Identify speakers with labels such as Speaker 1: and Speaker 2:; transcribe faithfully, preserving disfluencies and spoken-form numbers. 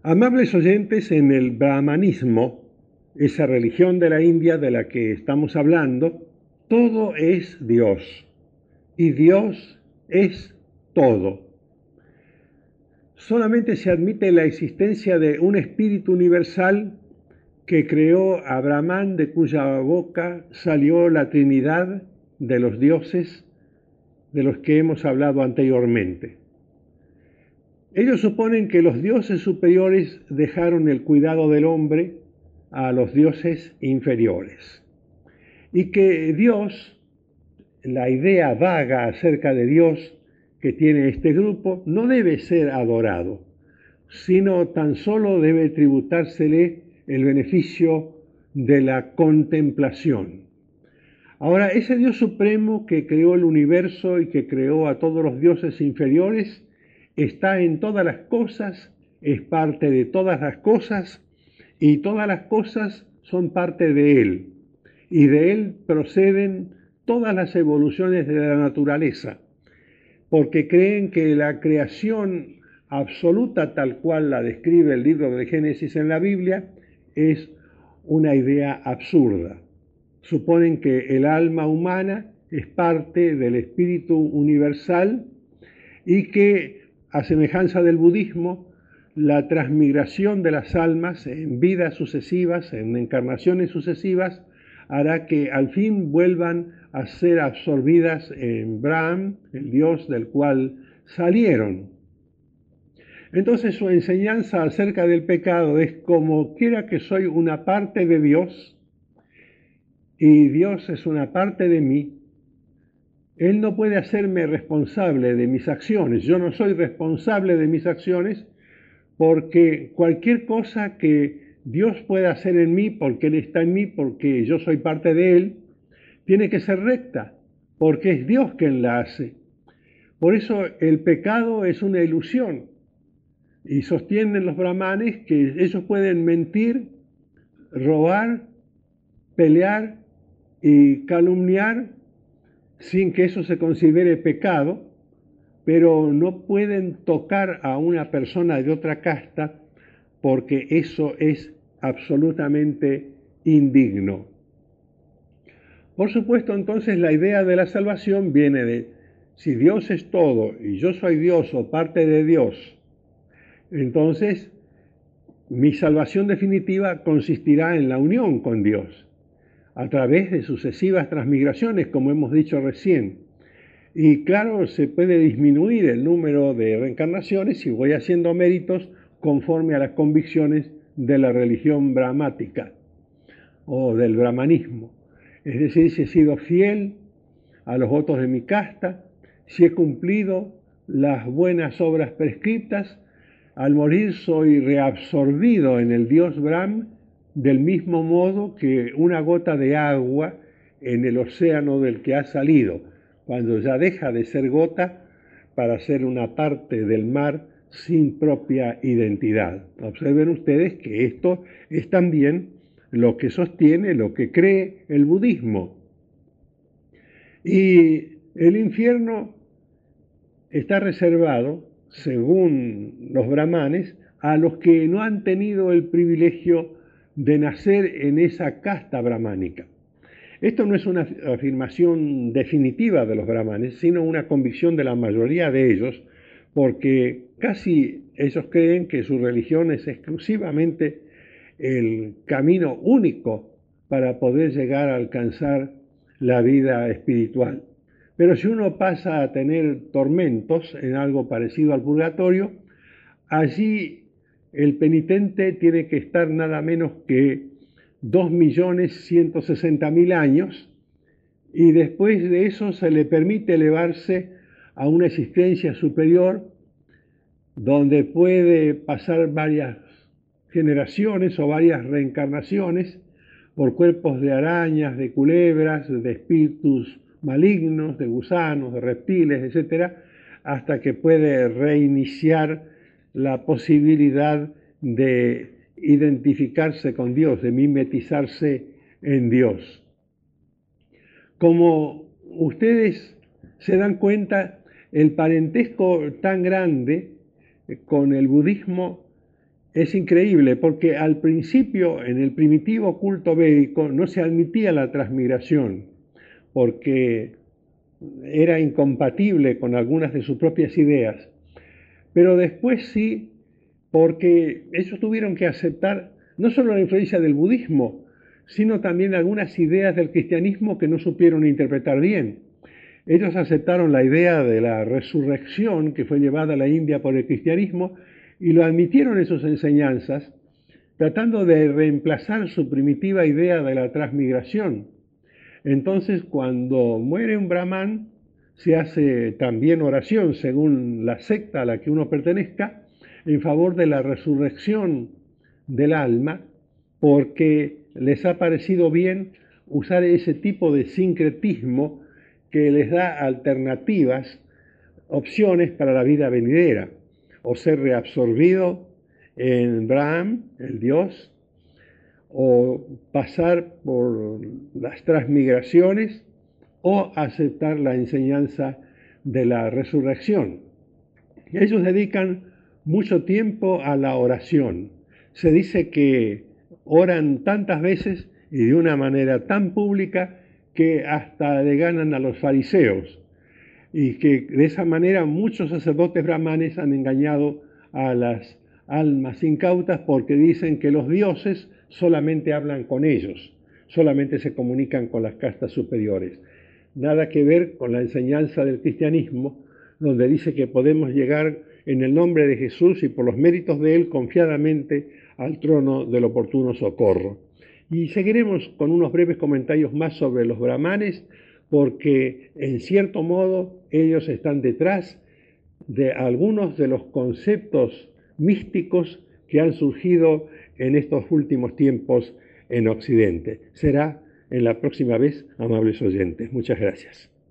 Speaker 1: Amables oyentes, en el brahmanismo, esa religión de la India de la que estamos hablando, todo es Dios y Dios es todo. Solamente se admite la existencia de un espíritu universal que creó a Brahman, de cuya boca salió la Trinidad de los dioses de los que hemos hablado anteriormente. Ellos suponen que los dioses superiores dejaron el cuidado del hombre a los dioses inferiores y que Dios, la idea vaga acerca de Dios que tiene este grupo, no debe ser adorado, sino tan solo debe tributársele el beneficio de la contemplación. Ahora, ese Dios supremo que creó el universo y que creó a todos los dioses inferiores, está en todas las cosas, es parte de todas las cosas, y todas las cosas son parte de Él, y de Él proceden todas las evoluciones de la naturaleza, porque creen que la creación absoluta, tal cual la describe el libro de Génesis en la Biblia, es una idea absurda. Suponen que el alma humana es parte del espíritu universal y que, a semejanza del budismo, la transmigración de las almas en vidas sucesivas, en encarnaciones sucesivas, hará que al fin vuelvan a ser absorbidas en Brahm, el Dios del cual salieron. Entonces su enseñanza acerca del pecado es: como quiera que soy una parte de Dios y Dios es una parte de mí, Él no puede hacerme responsable de mis acciones. Yo no soy responsable de mis acciones, porque cualquier cosa que Dios pueda hacer en mí, porque Él está en mí, porque yo soy parte de Él, tiene que ser recta, porque es Dios quien la hace. Por eso el pecado es una ilusión, y sostienen los brahmanes que ellos pueden mentir, robar, pelear y calumniar sin que eso se considere pecado, pero no pueden tocar a una persona de otra casta porque eso es absolutamente indigno. Por supuesto, entonces la idea de la salvación viene de: si Dios es todo y yo soy Dios o parte de Dios, entonces mi salvación definitiva consistirá en la unión con Dios a través de sucesivas transmigraciones, como hemos dicho recién. Y claro, se puede disminuir el número de reencarnaciones si voy haciendo méritos conforme a las convicciones de la religión brahmática o del brahmanismo. Es decir, si he sido fiel a los votos de mi casta, si he cumplido las buenas obras prescriptas, al morir soy reabsorbido en el Dios Brahm, del mismo modo que una gota de agua en el océano del que ha salido, cuando ya deja de ser gota para ser una parte del mar sin propia identidad. Observen ustedes que esto es también lo que sostiene, lo que cree el budismo. Y el infierno está reservado, según los brahmanes, a los que no han tenido el privilegio de nacer en esa casta brahmánica. Esto no es una afirmación definitiva de los brahmanes, sino una convicción de la mayoría de ellos, porque casi ellos creen que su religión es exclusivamente el camino único para poder llegar a alcanzar la vida espiritual. Pero si uno pasa a tener tormentos en algo parecido al purgatorio, allí el penitente tiene que estar nada menos que dos millones ciento sesenta mil años, y después de eso se le permite elevarse a una existencia superior donde puede pasar varias generaciones o varias reencarnaciones por cuerpos de arañas, de culebras, de espíritus malignos, de gusanos, de reptiles, etcétera, hasta que puede reiniciar la posibilidad de identificarse con Dios, de mimetizarse en Dios. Como ustedes se dan cuenta, el parentesco tan grande con el budismo es increíble porque al principio, en el primitivo culto védico, no se admitía la transmigración porque era incompatible con algunas de sus propias ideas. Pero después sí, porque ellos tuvieron que aceptar no solo la influencia del budismo, sino también algunas ideas del cristianismo que no supieron interpretar bien. Ellos aceptaron la idea de la resurrección que fue llevada a la India por el cristianismo y lo admitieron en sus enseñanzas, tratando de reemplazar su primitiva idea de la transmigración. Entonces, cuando muere un brahman, se hace también oración, según la secta a la que uno pertenezca, en favor de la resurrección del alma, porque les ha parecido bien usar ese tipo de sincretismo que les da alternativas, opciones para la vida venidera, o ser reabsorbido en Brahman, el Dios, o pasar por las transmigraciones, o aceptar la enseñanza de la resurrección. Ellos dedican mucho tiempo a la oración. Se dice que oran tantas veces y de una manera tan pública que hasta le ganan a los fariseos, y que de esa manera muchos sacerdotes brahmanes han engañado a las almas incautas porque dicen que los dioses solamente hablan con ellos, solamente se comunican con las castas superiores. Nada que ver con la enseñanza del cristianismo, donde dice que podemos llegar en el nombre de Jesús y por los méritos de Él confiadamente al trono del oportuno socorro. Y seguiremos con unos breves comentarios más sobre los brahmanes, porque en cierto modo ellos están detrás de algunos de los conceptos místicos que han surgido en estos últimos tiempos en Occidente. Será en la próxima vez, amables oyentes. Muchas gracias.